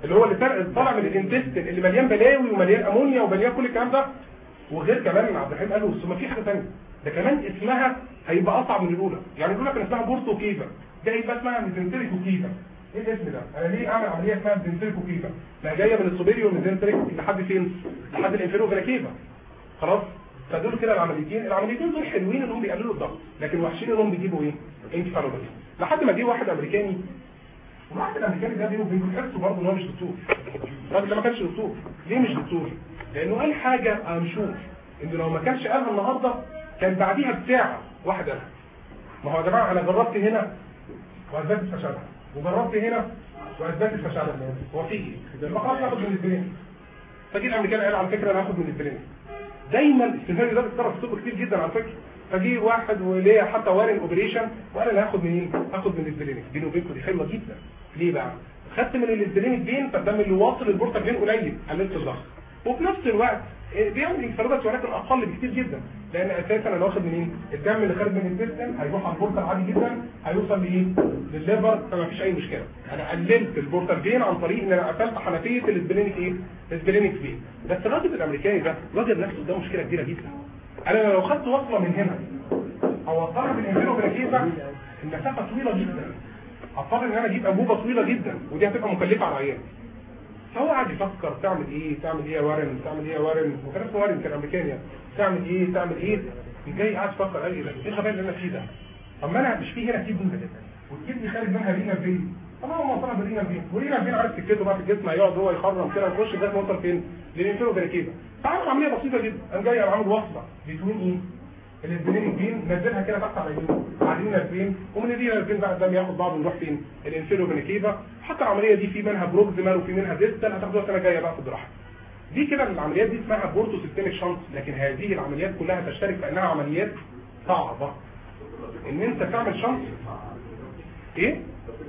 اللي هو اللي طالع من الانتستين اللي مليان بلاوي ومليان امونيا ومليان كل الكلام ده. وغير كمان عبد الرحيم قال ثم في حاجه ثانيه، ده كمان اسمها هيبقى اصعب من الاولى. يعني الاولى كان اسمها بورتو كيفا، ده هيبقى اسمها ميزنتريكو كيفا. ايه الاسم ده؟ انا ليه اعمل عمليه اسمها ميزنتريكو كيفا؟ ما جايه من السوبيريور ميزنتريك لحد فين؟ لحد الانفيرو فينا كيفا. خلاص؟ فدول كده العمليتين دول حلوين انهم بيقللوا الضغط، لكن وحشين انهم بيجيبوا ايه؟ انفيرولوجي. لحد ما جه واحد امريكاني، والواحد الامريكاني ده بينه وبينكم تحسوا برضه ان هو مش دكتور. الراجل ده ما كانش دكتور. ليه مش دكتور؟ لانه قال حاجه هنشوف ان لو ما كانش قالها النهارده كان بعديها بساعه واحد قالها. ما هو يا جماعه انا جربت هنا واثبتت فشلها، وجربت هنا واثبتت فشلها. هو في ايه؟ يبقى خلاص ناخد من البرين. فجي الامريكاني قال على فكره انا هاخد من البرين. دايما السيناريو ده بيتكرر في الطب كتير جدا على فكره. فجي واحد وليه حتى وارن اوبريشن وقال انا هاخد منين؟ هاخد من البرين. بيني وبينكم دي حلوه جدا. ليه بقى؟ خدت من البرين فين، فالدم اللي واصل البورتال فين قليل، قللت الضغط. وفي نفس الوقت بيعمل انفرادات ولكن اقل بكتير جدا، لان اساسا انا واخد منين؟ الدم اللي خارج من الانتستين هيروح على البورتال عادي جدا، هيوصل لايه؟ للليفر، فما فيش اي مشكله. انا قللت البورتال فين عن طريق ان انا قفلت حنفيه الاسبلينيك ايه؟ الاسبلينيك فين. بس الراجل الامريكاني ده راجل نفسه ده مشكله كبيره جدا. انا لو خدت وصله من هنا او وصلها بالانفيرو براكيزا المسافه طويله جدا، هضطر ان انا اجيب انبوبه طويله جدا ودي هتبقى مكلفه على العيان. فهو قاعد يفكر تعمل ايه يا وارن، تعمل ايه يا وارن، وكان اسمه وارن كان امريكاني، تعمل ايه جاي قاعد يفكر قال ايه ده؟ ايه الغباء اللي انا فيه ده؟ طب ما انا مش فيه هنا كيدني والكيدني خارج منها رينا فين؟ طب هو موصلها برينا فين؟ ورينا فين عارف سكته بقى في الجسم، هيقعد هو يخرم كده ويخش لغايه ما يوصل فين؟ للانفيرو فيريكيفا. فعمل عمليه بسيطه جدا، قام جاي عامل وصله بين ايه؟ الاسبلينيك فين، نزلها كده تحت على اليمين، على فين، ومن الرينا فين بقى الدم ياخد بعضه ويروح فين؟ الانفيرو فيريكيفا. حتى العمليه دي في منها بروكسيمال وفي منها ديستال، هتاخدوها السنه الجايه بقى في الجراحه. دي كده العمليات دي اسمها بورتو سيستميك شنط، لكن هذه العمليات كلها تشترك في انها عمليات صعبه. ان انت تعمل شنط ايه؟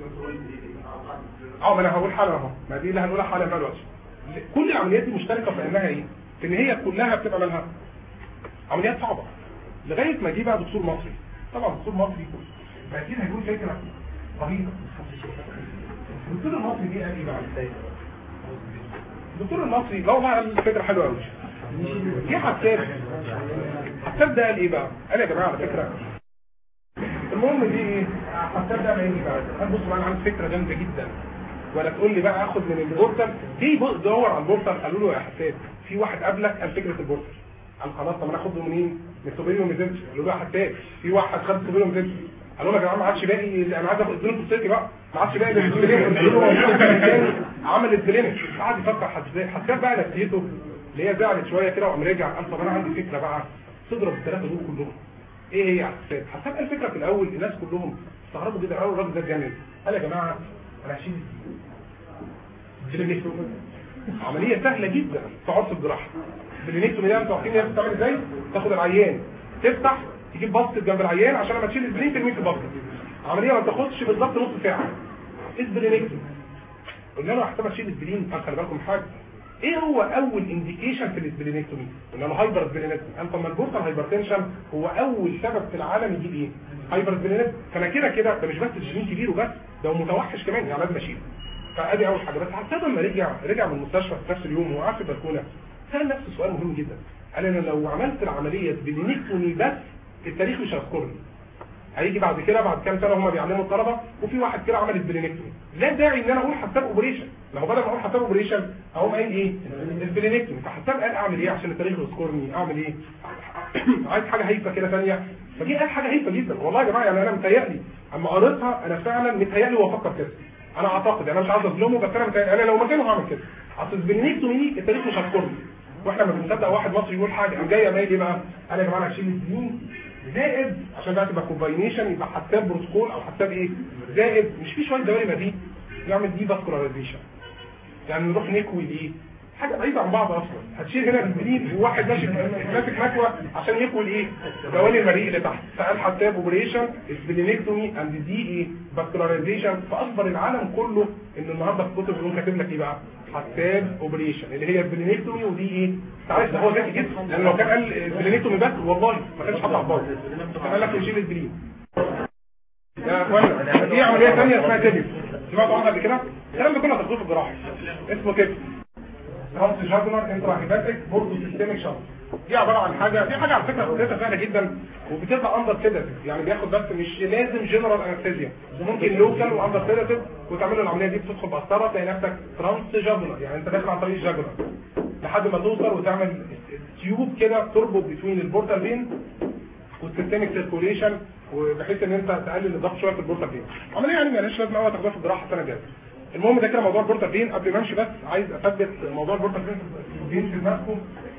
ما انا هقول حاله اهو، ما دي اللي هنقولها حاله بقى دلوقتي. كل العمليات دي مشتركه في انها ايه؟ في ان هي كلها بتبقى مالها عمليات صعبه. لغايه ما جه بقى دكتور مصري، طبعا دكتور مصري ما اكيد هيقول فكره رهيبه. الدكتور المصري دي قال ايه بقى؟ الدكتور المصري لو بقى الفكره حلوه قوي. جه حساب ده قال ايه بقى؟ قال يا جماعه على فكره المهم دي ايه؟ حساب ده قال ايه بقى؟ قال بصوا انا عندي فكره جامده جدا، ولا تقول لي بقى اخد من البورتال دي دور على البورتال. قالوا له يا حساب في واحد قبلك قال فكره البورتال، قال خلاص طب انا اخده منين؟ من السوبيريور ميزنتري. قالوا له يا حساب في واحد خد السوبيريور ميزنتري. قالوا له يا جماعه ما عادش باقي، انا عايز اخد الدنيا في السيتي بقى، ما عادش باقي عمل البلينك. قعد يفكر حساب بقى نفسيته اللي هي زعلت شويه كده، وقام رجع قال طب انا عندي فكره بقى تضرب الثلاثه دول كلهم. ايه هي يا حساب؟ حساب قال فكره في الاول الناس كلهم استغربوا جدا، قالوا الراجل ده اتجنن. قال يا جماعه انا هشيل البلينكتومي، عمليه سهله جدا تقعد في الجراحه. البلينكتومي ده انتوا عارفين هي بتتعمل ازاي؟ تاخد العيان تفتح تجيب بسط جنب العيان عشان لما تشيل البلين ترميه في البسط. عمليه ما بتاخدش بالظبط نص ساعه. البلينكتومي قلنا له هحتاج اشيل البلين. خلي بالكم حاجه، ايه هو اول انديكيشن في الاسبلينكتومي؟ قلنا له هايبر اسبلينكتومي. قال طب ما البورتال هايبرتنشن هو اول سبب في العالم يجيب ايه؟ هايبر اسبلينكتومي. فانا كده ده مش بس الجنين كبير وبس، ده متوحش كمان، يعني لازم اشيله. فادي اول حاجه. بس حتى لما رجع من المستشفى في نفس اليوم وقعد في البلكونه سال نفسه سؤال مهم جدا. قال انا لو عملت العمليه اسبلينكتومي بس التاريخ مش هيذكرني، هيجي بعد كده بعد كام سنه هم بيعلموا الطلبه وفي واحد كده عمل اسبلينكتومي، لا داعي ان انا اقول حساب اوبريشن. لو بدل ما اقول حساب اوبريشن اقوم قايل ايه؟ اسبلينكتومي. فحساب قال اعمل ايه عشان التاريخ يذكرني؟ اعمل ايه؟ عايز حاجه هايفه كده ثانيه. فجي قال حاجه هايفه جدا والله يا جماعه، يعني انا متهيألي اما قريتها انا فعلا متهيألي وافكر كده. انا اعتقد انا مش عايز اظلمه بس انا متهيألي انا لو مكانه هعمل كده. اصل اسبلينكتومي دي التاريخ مش هيذكرني، واحنا ما بنصدق واحد مصري يقول حاجه قام جاي قايل ايه بقى؟ قال يا جماعه انا هشيل الدين زائد عشان بقى تبقى كومباينيشن، يبقى حساب بروتوكول او حساب ايه زائد مش في شويه دوائر دي نعمل دي فاسكولاريزيشن، يعني نروح نكوي دي حاجه بعيده عن بعض اصلا. هتشيل هنا البلين وواحد ماسك مكوى عشان يكوي الايه دوالي المريء اللي تحت. فقال حساب اوبريشن اسبلينكتومي اند دي ايه فاسكولاريزيشن. فاخبر العالم كله ان النهارده في الكتب بيقول كاتب لك ايه بقى؟ حساب اوبريشن اللي هي اسبلينكتومي ودي ايه؟ تعرف هو ذكي جدا، لان لو كان قال اسبلينكتومي بس والله ما كانش حاطط على الباص، كان قال لك يشيل البلين. يا اخوانا دي عمليه ثانيه اسمها تيبس، سمعتوا عنها قبل كده؟ الكلام ده كله هتاخدوه في الجراحه اسمه كده ترانس جاجولار انترا هيباتيك بوردو سيستميك شنط. دي عباره عن حاجه، دي حاجه على فكره فكرتها سهله جدا وبتبقى اندر سيداتيف، يعني بياخد بس مش لازم جنرال انستيزيا، ممكن لوكال واندر سيداتيف وتعمل له العمليه دي، بتدخل بقسطره تلاقي نفسك ترانس جاجولار، يعني انت داخل عن طريق الجاجولار لحد ما توصل وتعمل تيوب كده تربط بين البورتال فين والسيستميك سيركوليشن، وبحيث ان انت تقلل الضغط شويه في البورتال فين. عمليه يعني مالهاش لازمه قوي تاخدها في الجراحه السنه الجايه. المهم ده كده موضوع البورتال فين. قبل ما امشي بس عايز اثبت موضوع البورتال فين في دماغكم.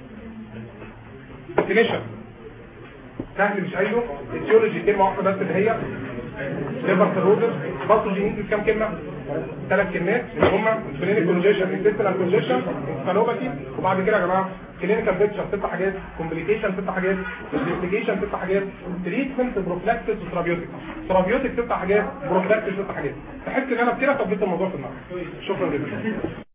ديفينيشن سهل مش قايله، التيولوجي كلمه واحده بس اللي هي ليفر سيروزس. باثوجين كام كلمه؟ 3 كلمات اللي هم كلينيكال كونجيشن، انتستينال كونجيشن، انفالوباثي، وبعد كده يا جماعه كلينيكال بيكتشر 6 حاجات، كومبليكيشن 6 حاجات، انفستيجيشن 6 حاجات، تريتمنت، بروفلاكسس، وثيرابيوتيك. ثيرابيوتيك 6 حاجات، بروفلاكسس 6 حاجات. تحس ان انا كده ثبت الموضوع في دماغك. شكرا جدا.